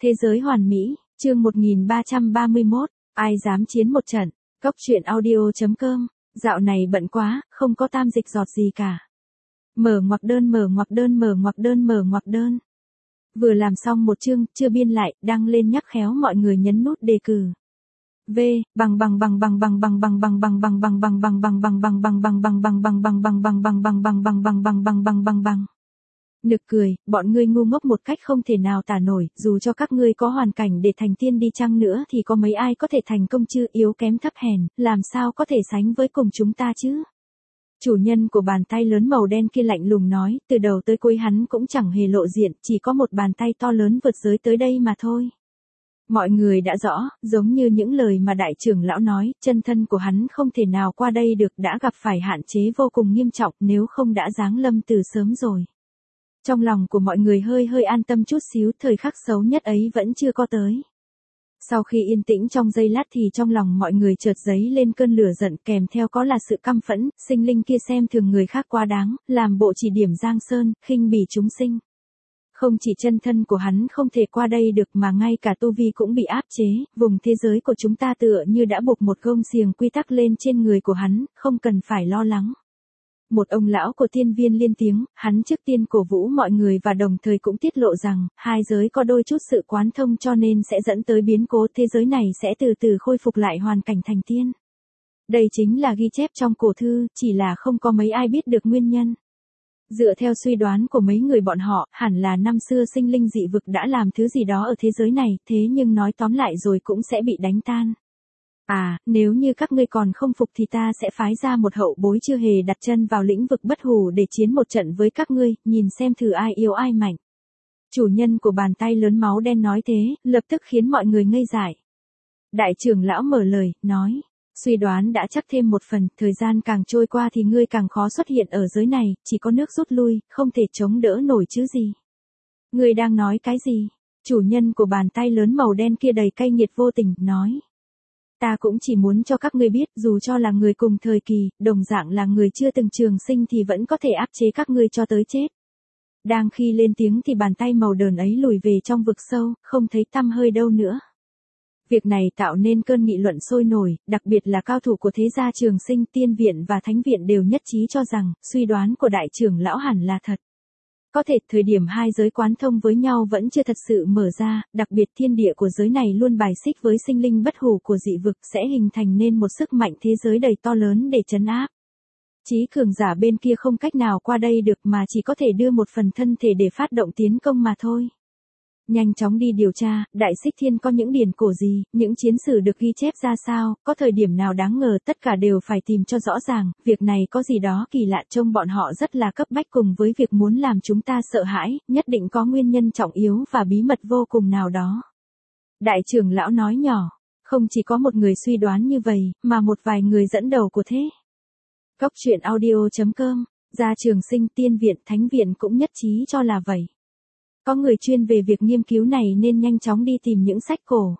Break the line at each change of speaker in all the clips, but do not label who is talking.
Thế giới hoàn mỹ, chương 1331, ai dám chiến một trận, Cốc truyện audio.com, dạo này bận quá, không có tam dịch giọt gì cả. Mở ngoặc đơn. Vừa làm xong một chương, chưa biên lại, đăng lên nhắc khéo mọi người nhấn nút đề cử. Bằng. Nực cười, bọn ngươi ngu ngốc một cách không thể nào tả nổi, dù cho các ngươi có hoàn cảnh để thành tiên đi chăng nữa thì có mấy ai có thể thành công chứ, yếu kém thấp hèn, làm sao có thể sánh với cùng chúng ta chứ. Chủ nhân của bàn tay lớn màu đen kia lạnh lùng nói, từ đầu tới cuối hắn cũng chẳng hề lộ diện, chỉ có một bàn tay to lớn vượt giới tới đây mà thôi. Mọi người đã rõ, giống như những lời mà đại trưởng lão nói, chân thân của hắn không thể nào qua đây được, đã gặp phải hạn chế vô cùng nghiêm trọng, nếu không đã giáng lâm từ sớm rồi. Trong lòng của mọi người hơi an tâm chút xíu, thời khắc xấu nhất ấy vẫn chưa có tới. Sau khi yên tĩnh trong giây lát thì trong lòng mọi người chợt dấy lên cơn lửa giận, kèm theo có là sự căm phẫn, sinh linh kia xem thường người khác quá đáng, làm bộ chỉ điểm giang sơn, khinh bỉ chúng sinh. Không chỉ chân thân của hắn không thể qua đây được mà ngay cả tu vi cũng bị áp chế, vùng thế giới của chúng ta tựa như đã buộc một gông xiềng quy tắc lên trên người của hắn, không cần phải lo lắng. Một ông lão của tiên viên lên tiếng, hắn trước tiên cổ vũ mọi người và đồng thời cũng tiết lộ rằng, hai giới có đôi chút sự quán thông cho nên sẽ dẫn tới biến cố, thế giới này sẽ từ từ khôi phục lại hoàn cảnh thành tiên. Đây chính là ghi chép trong cổ thư, chỉ là không có mấy ai biết được nguyên nhân. Dựa theo suy đoán của mấy người bọn họ, hẳn là năm xưa sinh linh dị vực đã làm thứ gì đó ở thế giới này, thế nhưng nói tóm lại rồi cũng sẽ bị đánh tan. Nếu như các ngươi còn không phục thì ta sẽ phái ra một hậu bối chưa hề đặt chân vào lĩnh vực bất hủ để chiến một trận với các ngươi, nhìn xem thử ai yếu ai mạnh. Chủ nhân của bàn tay lớn máu đen nói thế, lập tức khiến mọi người ngây dại. Đại trưởng lão mở lời, nói, suy đoán đã chắc thêm một phần, thời gian càng trôi qua thì ngươi càng khó xuất hiện ở giới này, chỉ có nước rút lui, không thể chống đỡ nổi chứ gì. Ngươi đang nói cái gì? Chủ nhân của bàn tay lớn màu đen kia đầy cay nghiệt vô tình, nói. Ta cũng chỉ muốn cho các ngươi biết, dù cho là người cùng thời kỳ, đồng dạng là người chưa từng trường sinh thì vẫn có thể áp chế các ngươi cho tới chết. Đang khi lên tiếng thì bàn tay màu đờn ấy lùi về trong vực sâu, không thấy tăm hơi đâu nữa. Việc này tạo nên cơn nghị luận sôi nổi, đặc biệt là cao thủ của thế gia trường sinh, tiên viện và thánh viện đều nhất trí cho rằng, suy đoán của đại trưởng lão hẳn là thật. Có thể thời điểm hai giới quán thông với nhau vẫn chưa thật sự mở ra, đặc biệt thiên địa của giới này luôn bài xích với sinh linh bất hủ của dị vực sẽ hình thành nên một sức mạnh thế giới đầy to lớn để trấn áp. Chí cường giả bên kia không cách nào qua đây được mà chỉ có thể đưa một phần thân thể để phát động tiến công mà thôi. Nhanh chóng đi điều tra, Đại Xích Thiên có những điển cổ gì, những chiến sử được ghi chép ra sao, có thời điểm nào đáng ngờ, tất cả đều phải tìm cho rõ ràng, việc này có gì đó kỳ lạ, trông bọn họ rất là cấp bách cùng với việc muốn làm chúng ta sợ hãi, nhất định có nguyên nhân trọng yếu và bí mật vô cùng nào đó. Đại trưởng lão nói nhỏ, không chỉ có một người suy đoán như vậy, mà một vài người dẫn đầu của thế. Cốc truyện audio.com, gia trường sinh, tiên viện, thánh viện cũng nhất trí cho là vậy. Có người chuyên về việc nghiên cứu này nên nhanh chóng đi tìm những sách cổ.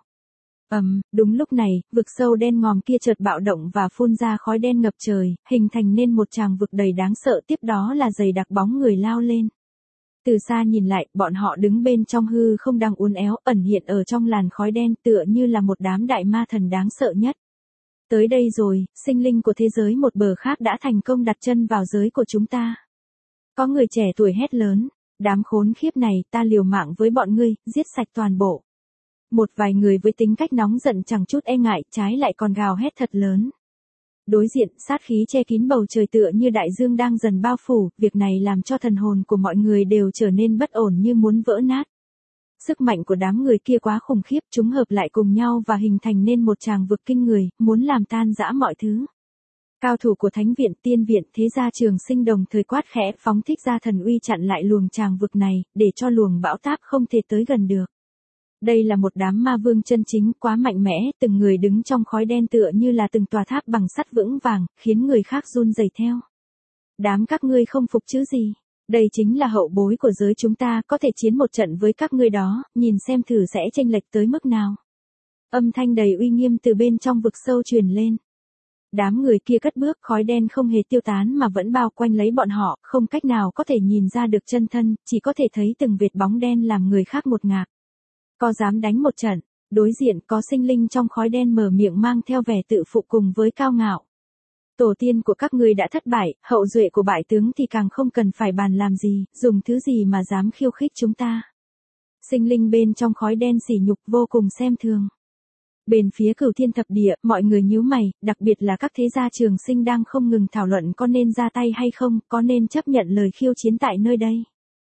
Đúng lúc này, vực sâu đen ngòm kia chợt bạo động và phun ra khói đen ngập trời, hình thành nên một tràng vực đầy đáng sợ, tiếp đó là dày đặc bóng người lao lên. Từ xa nhìn lại, bọn họ đứng bên trong hư không đang uốn éo, ẩn hiện ở trong làn khói đen tựa như là một đám đại ma thần đáng sợ nhất. Tới đây rồi, sinh linh của thế giới một bờ khác đã thành công đặt chân vào giới của chúng ta. Có người trẻ tuổi hét lớn. Đám khốn khiếp này, ta liều mạng với bọn ngươi, giết sạch toàn bộ. Một vài người với tính cách nóng giận chẳng chút e ngại, trái lại còn gào hét thật lớn. Đối diện, sát khí che kín bầu trời tựa như đại dương đang dần bao phủ, việc này làm cho thần hồn của mọi người đều trở nên bất ổn như muốn vỡ nát. Sức mạnh của đám người kia quá khủng khiếp, chúng hợp lại cùng nhau và hình thành nên một tràng vực kinh người, muốn làm tan rã mọi thứ. Cao thủ của thánh viện, tiên viện, thế gia trường sinh đồng thời quát khẽ, phóng thích ra thần uy chặn lại luồng tràng vực này, để cho luồng bão táp không thể tới gần được. Đây là một đám ma vương chân chính, quá mạnh mẽ, từng người đứng trong khói đen tựa như là từng tòa tháp bằng sắt vững vàng, khiến người khác run rẩy theo. Đám các ngươi không phục chứ gì? Đây chính là hậu bối của giới chúng ta, có thể chiến một trận với các ngươi đó, nhìn xem thử sẽ chênh lệch tới mức nào. Âm thanh đầy uy nghiêm từ bên trong vực sâu truyền lên. Đám người kia cất bước, khói đen không hề tiêu tán mà vẫn bao quanh lấy bọn họ, không cách nào có thể nhìn ra được chân thân, chỉ có thể thấy từng vệt bóng đen làm người khác một ngạt. Có dám đánh một trận? Đối diện có sinh linh trong khói đen mở miệng mang theo vẻ tự phụ cùng với cao ngạo. Tổ tiên của các ngươi đã thất bại, hậu duệ của bại tướng thì càng không cần phải bàn làm gì, dùng thứ gì mà dám khiêu khích chúng ta. Sinh linh bên trong khói đen sỉ nhục vô cùng xem thường. Bên phía Cửu Thiên Thập Địa, mọi người nhíu mày, đặc biệt là các thế gia trường sinh đang không ngừng thảo luận có nên ra tay hay không, có nên chấp nhận lời khiêu chiến tại nơi đây.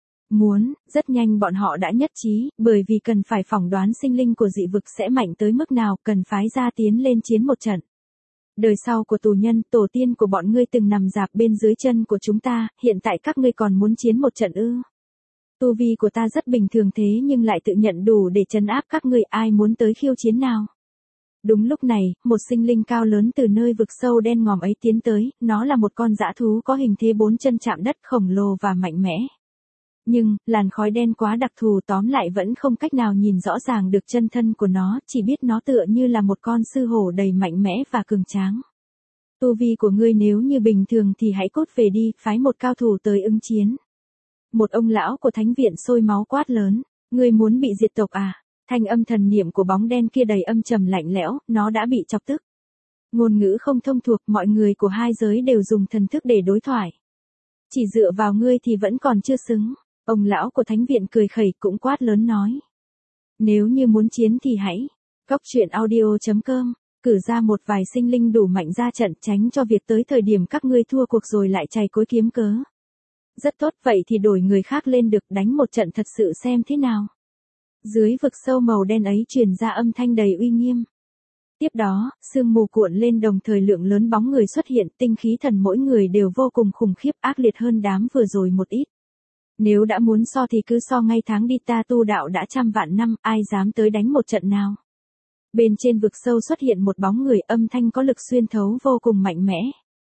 Rất nhanh bọn họ đã nhất trí, bởi vì cần phải phỏng đoán sinh linh của dị vực sẽ mạnh tới mức nào, cần phái ra tiến lên chiến một trận. Đời sau của tù nhân, tổ tiên của bọn ngươi từng nằm rạp bên dưới chân của chúng ta, hiện tại các ngươi còn muốn chiến một trận ư? Tu vi của ta rất bình thường thế nhưng lại tự nhận đủ để trấn áp các ngươi, ai muốn tới khiêu chiến nào? Đúng lúc này, một sinh linh cao lớn từ nơi vực sâu đen ngòm ấy tiến tới, nó là một con dã thú có hình thế 4 chân chạm đất khổng lồ và mạnh mẽ. Nhưng, làn khói đen quá đặc thù tóm lại vẫn không cách nào nhìn rõ ràng được chân thân của nó, chỉ biết nó tựa như là một con sư hổ đầy mạnh mẽ và cường tráng. Tu vi của ngươi nếu như bình thường thì hãy cút về đi, phái một cao thủ tới ứng chiến. Một ông lão của thánh viện sôi máu quát lớn, ngươi muốn bị diệt tộc à? Thanh âm thần niệm của bóng đen kia đầy âm trầm lạnh lẽo, nó đã bị chọc tức. Ngôn ngữ không thông thuộc, mọi người của hai giới đều dùng thần thức để đối thoại. Chỉ dựa vào ngươi thì vẫn còn chưa xứng. Ông lão của thánh viện cười khẩy cũng quát lớn nói. Nếu như muốn chiến thì hãy. Goctruyện.audio.com cử ra một vài sinh linh đủ mạnh ra trận, tránh cho việc tới thời điểm các ngươi thua cuộc rồi lại chày cối kiếm cớ. Rất tốt, vậy thì đổi người khác lên được, đánh một trận thật sự xem thế nào. Dưới vực sâu màu đen ấy truyền ra âm thanh đầy uy nghiêm. Tiếp đó, sương mù cuộn lên, đồng thời lượng lớn bóng người xuất hiện, tinh khí thần mỗi người đều vô cùng khủng khiếp, ác liệt hơn đám vừa rồi một ít. Nếu đã muốn so thì cứ so ngay tháng đi, ta tu đạo đã trăm vạn năm, ai dám tới đánh một trận nào. Bên trên vực sâu xuất hiện một bóng người, âm thanh có lực xuyên thấu vô cùng mạnh mẽ.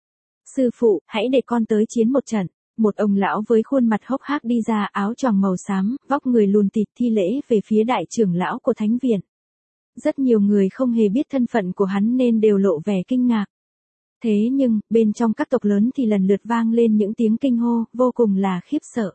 Sư phụ, hãy để con tới chiến một trận. Một ông lão với khuôn mặt hốc hác đi ra, áo choàng màu xám, vóc người lùn tịt, thi lễ về phía đại trưởng lão của thánh viện. Rất nhiều người không hề biết thân phận của hắn nên đều lộ vẻ kinh ngạc. Thế nhưng, bên trong các tộc lớn thì lần lượt vang lên những tiếng kinh hô, vô cùng là khiếp sợ.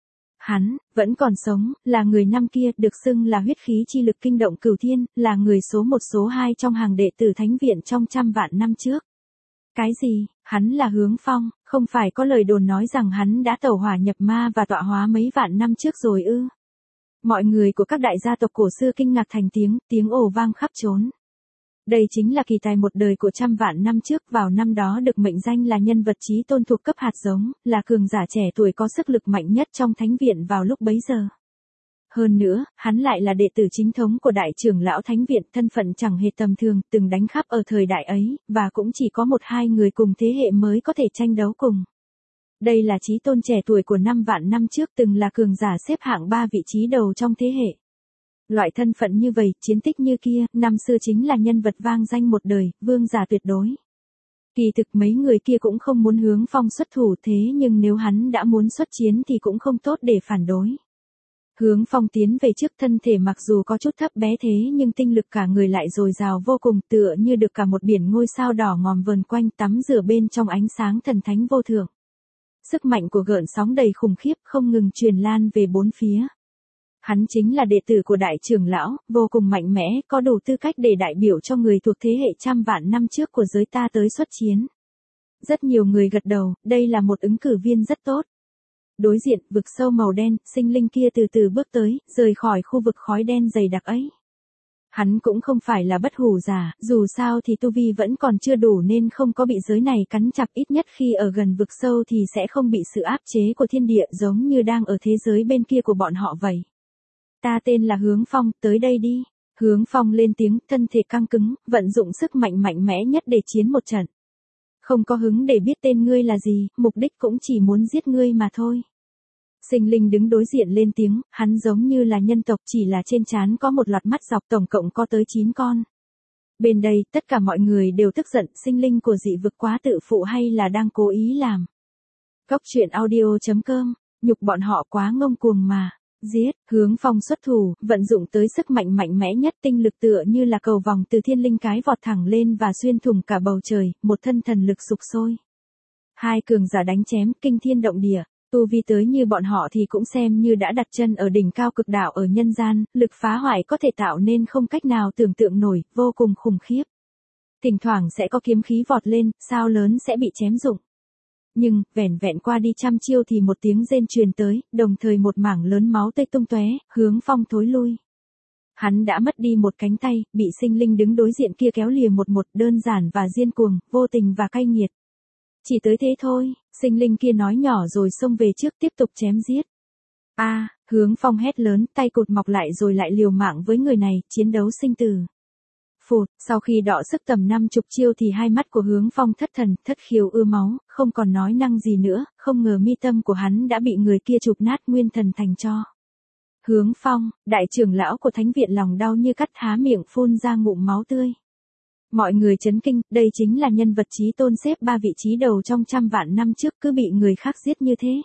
Hắn, vẫn còn sống, là người năm kia, được xưng là huyết khí chi lực kinh động cửu thiên, là người số 1 số 2 trong hàng đệ tử thánh viện trong trăm vạn năm trước. Cái gì, hắn là Hướng Phong, không phải có lời đồn nói rằng hắn đã tẩu hỏa nhập ma và tọa hóa mấy vạn năm trước rồi ư? Mọi người của các đại gia tộc cổ xưa kinh ngạc thành tiếng ồ vang khắp trốn. Đây chính là kỳ tài một đời của trăm vạn năm trước, vào năm đó được mệnh danh là nhân vật chí tôn thuộc cấp hạt giống, là cường giả trẻ tuổi có sức lực mạnh nhất trong thánh viện vào lúc bấy giờ. Hơn nữa, hắn lại là đệ tử chính thống của đại trưởng lão thánh viện, thân phận chẳng hề tầm thường, từng đánh khắp ở thời đại ấy, và cũng chỉ có 1-2 người cùng thế hệ mới có thể tranh đấu cùng. Đây là chí tôn trẻ tuổi của 5 vạn năm trước, từng là cường giả xếp hạng 3 vị trí đầu trong thế hệ. Loại thân phận như vậy, chiến tích như kia, năm xưa chính là nhân vật vang danh một đời, vương giả tuyệt đối. Kỳ thực mấy người kia cũng không muốn Hướng Phong xuất thủ, thế nhưng nếu hắn đã muốn xuất chiến thì cũng không tốt để phản đối. Hướng Phong tiến về trước, thân thể mặc dù có chút thấp bé thế nhưng tinh lực cả người lại dồi dào vô cùng, tựa như được cả một biển ngôi sao đỏ ngòm vờn quanh, tắm rửa bên trong ánh sáng thần thánh vô thượng. Sức mạnh của gợn sóng đầy khủng khiếp không ngừng truyền lan về bốn phía. Hắn chính là đệ tử của đại trưởng lão, vô cùng mạnh mẽ, có đủ tư cách để đại biểu cho người thuộc thế hệ trăm vạn năm trước của giới ta tới xuất chiến. Rất nhiều người gật đầu, đây là một ứng cử viên rất tốt. Đối diện, vực sâu màu đen, sinh linh kia từ từ bước tới, rời khỏi khu vực khói đen dày đặc ấy. Hắn cũng không phải là bất hủ giả, dù sao thì tu vi vẫn còn chưa đủ nên không có bị giới này cắn chặt, ít nhất khi ở gần vực sâu thì sẽ không bị sự áp chế của thiên địa giống như đang ở thế giới bên kia của bọn họ vậy. Ta tên là Hướng Phong, tới đây đi. Hướng Phong lên tiếng, thân thể căng cứng, vận dụng sức mạnh mạnh mẽ nhất để chiến một trận. Không có hứng để biết tên ngươi là gì, mục đích cũng chỉ muốn giết ngươi mà thôi. Sinh linh đứng đối diện lên tiếng, hắn giống như là nhân tộc, chỉ là trên trán có một loạt mắt dọc, tổng cộng có tới 9 con. Bên đây, tất cả mọi người đều tức giận, sinh linh của dị vực quá tự phụ hay là đang cố ý làm. Goctruyện.audio.com nhục bọn họ quá ngông cuồng mà. Giết, Hướng Phong xuất thủ, vận dụng tới sức mạnh mạnh mẽ nhất, tinh lực tựa như là cầu vòng từ thiên linh cái vọt thẳng lên và xuyên thủng cả bầu trời, một thân thần lực sục sôi. Hai cường giả đánh chém, kinh thiên động địa, Tu vi tới như bọn họ thì cũng xem như đã đặt chân ở đỉnh cao cực đạo ở nhân gian, lực phá hoại có thể tạo nên không cách nào tưởng tượng nổi, vô cùng khủng khiếp. Thỉnh thoảng sẽ có kiếm khí vọt lên, sao lớn sẽ bị chém rụng. Nhưng, vẻn vẹn qua đi trăm chiêu thì một tiếng rên truyền tới, đồng thời một mảng lớn máu tươi tung tóe, Hướng Phong thối lui. Hắn đã mất đi một cánh tay, bị sinh linh đứng đối diện kia kéo lìa một đơn giản và điên cuồng, vô tình và cay nghiệt. Chỉ tới thế thôi, sinh linh kia nói nhỏ rồi xông về trước tiếp tục chém giết. Hướng Phong hét lớn, tay cụt mọc lại rồi lại liều mạng với người này, chiến đấu sinh tử. Phụt, sau khi đọ sức tầm 50 chiêu thì hai mắt của Hướng Phong thất thần, thất khiếu ưa máu, không còn nói năng gì nữa, không ngờ mi tâm của hắn đã bị người kia chụp nát nguyên thần thành tro. Hướng Phong, đại trưởng lão của thánh viện lòng đau như cắt, há miệng phun ra ngụm máu tươi. Mọi người chấn kinh, đây chính là nhân vật chí tôn xếp 3 vị trí đầu trong trăm vạn năm trước cứ bị người khác giết như thế.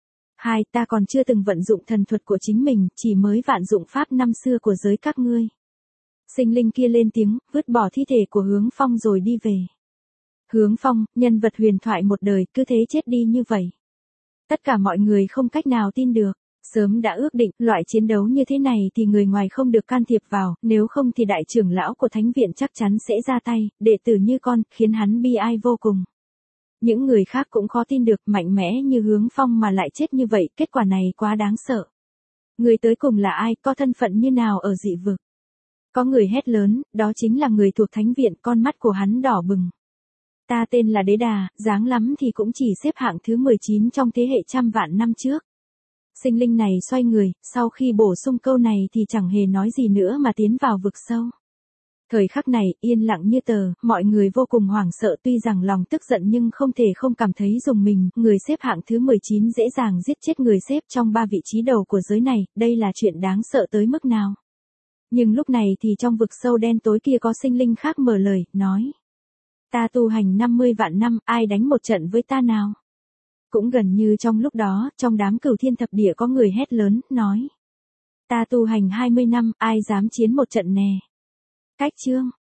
Ta còn chưa từng vận dụng thần thuật của chính mình, chỉ mới vạn dụng pháp năm xưa của giới các ngươi. Sinh linh kia lên tiếng, vứt bỏ thi thể của Hướng Phong rồi đi về. Hướng Phong, nhân vật huyền thoại một đời, cứ thế chết đi như vậy. Tất cả mọi người không cách nào tin được. Sớm đã ước định, loại chiến đấu như thế này thì người ngoài không được can thiệp vào, nếu không thì đại trưởng lão của thánh viện chắc chắn sẽ ra tay, đệ tử như con, khiến hắn bi ai vô cùng. Những người khác cũng khó tin được, mạnh mẽ như Hướng Phong mà lại chết như vậy, kết quả này quá đáng sợ. Người tới cùng là ai, có thân phận như nào ở dị vực? Có người hét lớn, đó chính là người thuộc thánh viện, con mắt của hắn đỏ bừng. Ta tên là Đế Đà, dáng lắm thì cũng chỉ xếp hạng thứ 19 trong thế hệ trăm vạn năm trước. Sinh linh này xoay người, sau khi bổ sung câu này thì chẳng hề nói gì nữa mà tiến vào vực sâu. Thời khắc này, yên lặng như tờ, mọi người vô cùng hoảng sợ, tuy rằng lòng tức giận nhưng không thể không cảm thấy rùng mình, người xếp hạng thứ 19 dễ dàng giết chết người xếp trong 3 vị trí đầu của giới này, đây là chuyện đáng sợ tới mức nào. Nhưng lúc này thì trong vực sâu đen tối kia có sinh linh khác mở lời, nói. Ta tu hành 50 vạn năm, ai đánh một trận với ta nào? Cũng gần như trong lúc đó, trong đám Cửu Thiên Thập Địa có người hét lớn, nói. Ta tu hành 20 năm, ai dám chiến một trận nè? Cách chương.